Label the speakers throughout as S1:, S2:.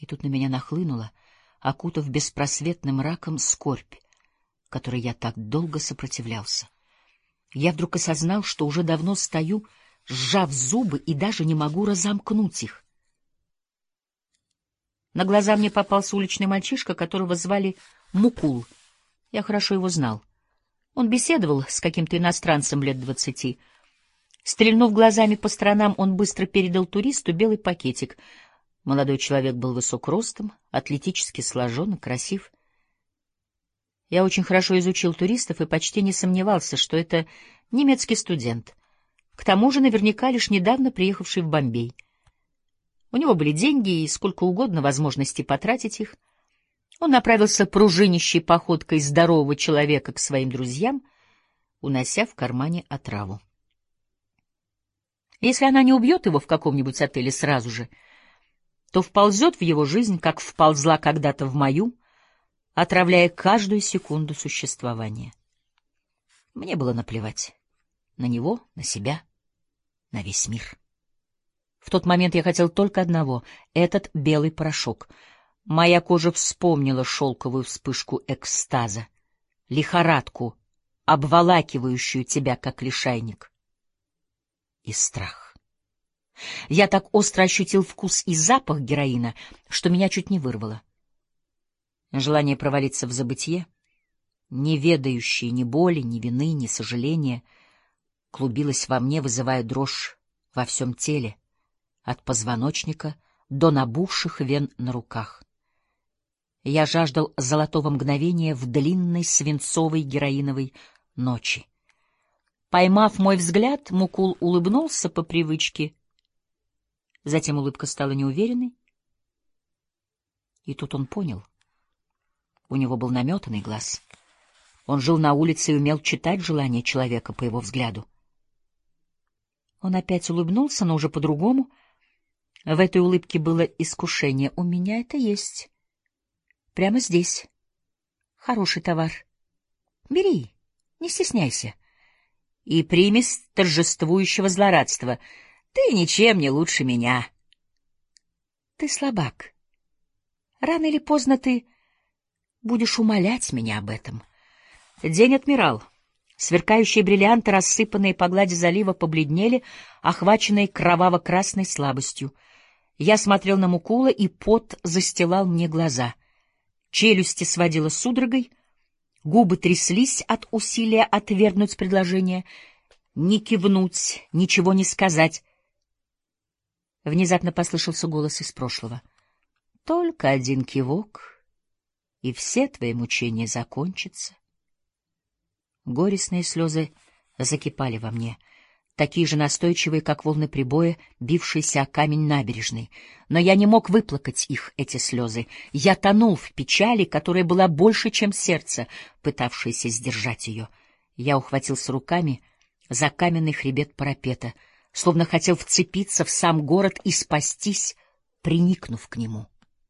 S1: И тут на меня нахлынула, окутав беспросветным мраком, скорбь, которой я так долго сопротивлялся. Я вдруг осознал, что уже давно стою, сжав зубы, и даже не могу разомкнуть их. На глаза мне попался уличный мальчишка, которого звали Мукул. Я хорошо его знал. Он беседовал с каким-то иностранцем лет 20. Стрельнув глазами по сторонам, он быстро передал туристу белый пакетик. Молодой человек был высок ростом, атлетически сложен и красив. Я очень хорошо изучил туристов и почти не сомневался, что это немецкий студент, к тому же наверняка лишь недавно приехавший в Бомбей. У него были деньги и сколько угодно возможностей потратить их. Он направился пружинищей походкой здорового человека к своим друзьям, унося в кармане отраву. Если она не убьет его в каком-нибудь отеле сразу же, то вползет в его жизнь, как вползла когда-то в мою, отравляя каждую секунду существования. Мне было наплевать на него, на себя, на весь мир. В тот момент я хотел только одного — этот белый порошок. Моя кожа вспомнила шелковую вспышку экстаза, лихорадку, обволакивающую тебя, как лишайник, и страх. Я так остро ощутил вкус и запах героина, что меня чуть не вырвало. Желание провалиться в забытье, не ведающее ни боли, ни вины, ни сожаления, клубилось во мне, вызывая дрожь во всем теле, от позвоночника до набухших вен на руках. Я жаждал золотого мгновения в длинной свинцовой героиновой ночи. Поймав мой взгляд, Мукул улыбнулся по привычке. Затем улыбка стала неуверенной. И тут он понял. У него был наметанный глаз. Он жил на улице и умел читать желание человека по его взгляду. Он опять улыбнулся, но уже по-другому. В этой улыбке было искушение. У меня это есть. Прямо здесь. Хороший товар. Бери, не стесняйся. И примесь торжествующего злорадства. Ты ничем не лучше меня. Ты слабак. Рано или поздно ты будешь умолять меня об этом. День отмирал. Сверкающие бриллианты, рассыпанные по глади залива, побледнели, охваченные кроваво-красной слабостью. Я смотрел на Мукула, и пот застилал мне глаза. Челюсти сводило судорогой, губы тряслись от усилия отвергнуть предложение, не кивнуть, ничего не сказать. Внезапно послышался голос из прошлого. «Только один кивок, и все твои мучения закончатся». Горестные слезы закипали во мне, такие же настойчивые, как волны прибоя, бившиеся о камень набережной. Но я не мог выплакать их, эти слезы. Я тонул в печали, которая была больше, чем сердце, пытавшееся сдержать ее. Я ухватился руками за каменный хребет парапета, словно хотел вцепиться в сам город и спастись, приникнув к нему.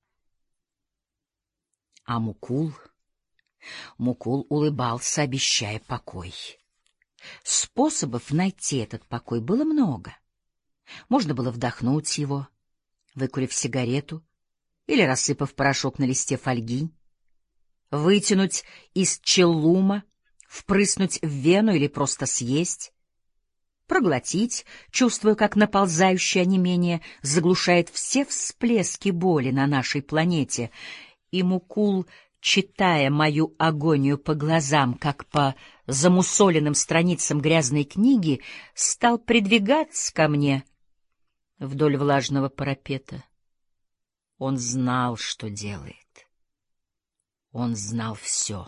S1: А Мукул улыбался, обещая покой. Способов найти этот покой было много. Можно было вдохнуть его, выкурив сигарету, или рассыпав порошок на листе фольги, вытянуть из челлума, впрыснуть в вену или просто съесть, проглотить, чувствуя, как наползающее онемение заглушает все всплески боли на нашей планете. И Мукул, читая мою агонию по глазам, как по замусоленным страницам грязной книги, стал придвигаться ко мне вдоль влажного парапета. Он знал, что делает. Он знал все.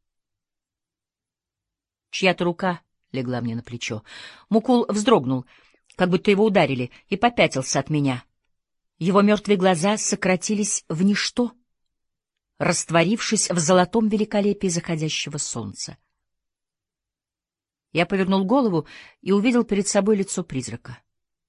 S1: Чья-то рука легла мне на плечо. Мукул вздрогнул, как будто его ударили, и попятился от меня. Его мертвые глаза сократились в ничто, растворившись в золотом великолепии заходящего солнца. Я повернул голову и увидел перед собой лицо призрака.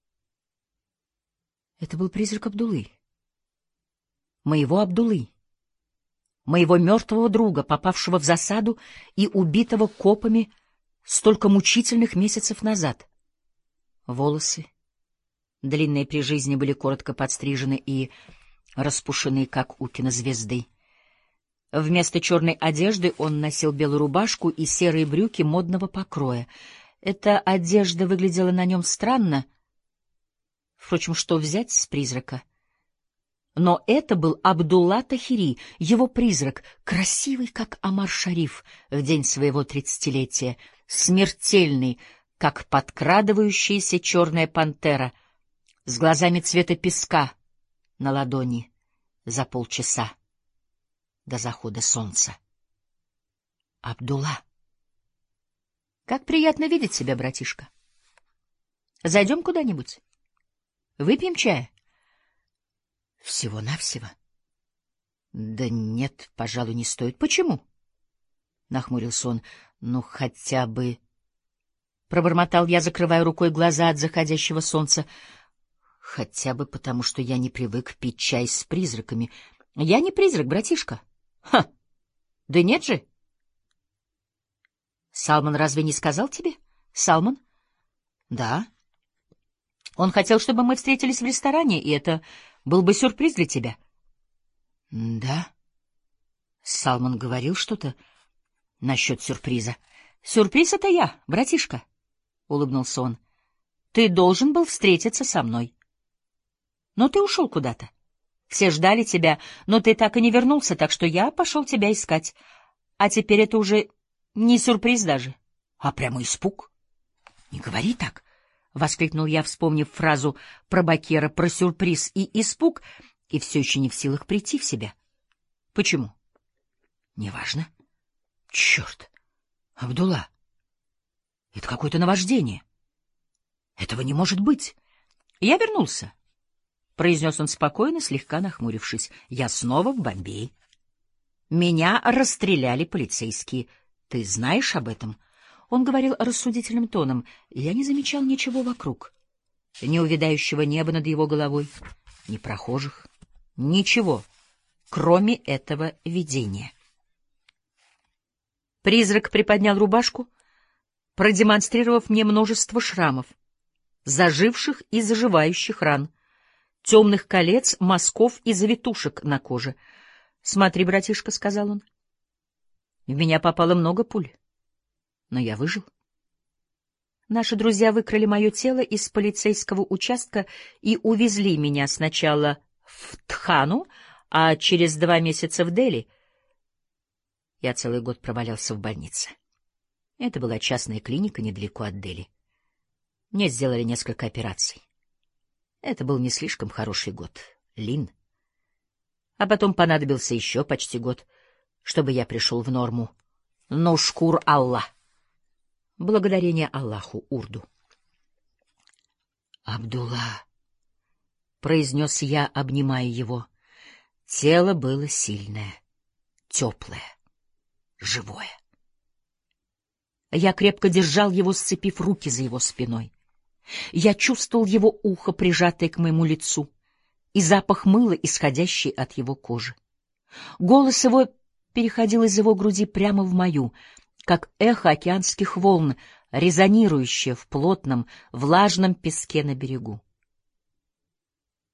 S1: Это был призрак Абдулы. Моего Абдулы. Моего мертвого друга, попавшего в засаду и убитого копами столько мучительных месяцев назад. Волосы, длинные при жизни, были коротко подстрижены и распушены, как у кинозвезды. Вместо черной одежды он носил белую рубашку и серые брюки модного покроя. Эта одежда выглядела на нем странно. Впрочем, что взять с призрака? Но это был Абдулла Тахири, его призрак, красивый, как Омар-Шариф в день своего 30-летия, смертельный, как подкрадывающаяся черная пантера, с глазами цвета песка на ладони за полчаса до захода солнца. Абдулла. Как приятно видеть тебя, братишка. Зайдем куда-нибудь? Выпьем чая? Всего-навсего. Да нет, пожалуй, не стоит. Почему? Нахмурился он. Ну, хотя бы... Пробормотал я, закрывая рукой глаза от заходящего солнца. Хотя бы потому, что я не привык пить чай с призраками. Я не призрак, братишка. Ха! Да нет же. Салман разве не сказал тебе? Салман? Да. Он хотел, чтобы мы встретились в ресторане, и это был бы сюрприз для тебя. Да. Салман говорил что-то насчет сюрприза. Сюрприз — это я, братишка, — улыбнулся он. Ты должен был встретиться со мной. Но ты ушел куда-то. Все ждали тебя, но ты так и не вернулся, так что я пошел тебя искать. А теперь это уже не сюрприз даже, а прямо испуг. — Не говори так, — воскликнул я, вспомнив фразу про Бакера, про сюрприз и испуг, и все еще не в силах прийти в себя. — Почему? — Неважно. — Черт! Абдулла! Это какое-то наваждение. Этого не может быть. Я вернулся, — произнес он спокойно, слегка нахмурившись. Я снова в Бомбее. Меня расстреляли полицейские. Ты знаешь об этом? Он говорил рассудительным тоном. Я не замечал ничего вокруг. Ни увядающего неба над его головой, ни прохожих. Ничего, кроме этого видения. Призрак приподнял рубашку, продемонстрировав мне множество шрамов, заживших и заживающих ран, темных колец, мазков и завитушек на коже. — Смотри, братишка, — сказал он, — в меня попало много пуль, но я выжил. Наши друзья выкрали мое тело из полицейского участка и увезли меня сначала в Тхану, а через 2 месяца в Дели. Я целый год провалялся в больнице. Это была частная клиника недалеко от Дели. Мне сделали несколько операций. Это был не слишком хороший год, Лин. А потом понадобился еще почти год, чтобы я пришел в норму. Но шкур Аллах. Благодарение Аллаху, урду. «Абдулла», — произнес я, обнимая его. Тело было сильное, теплое, живое. Я крепко держал его, сцепив руки за его спиной. Я чувствовал его ухо, прижатое к моему лицу, и запах мыла, исходящий от его кожи. Голос его переходил из его груди прямо в мою, как эхо океанских волн, резонирующее в плотном, влажном песке на берегу.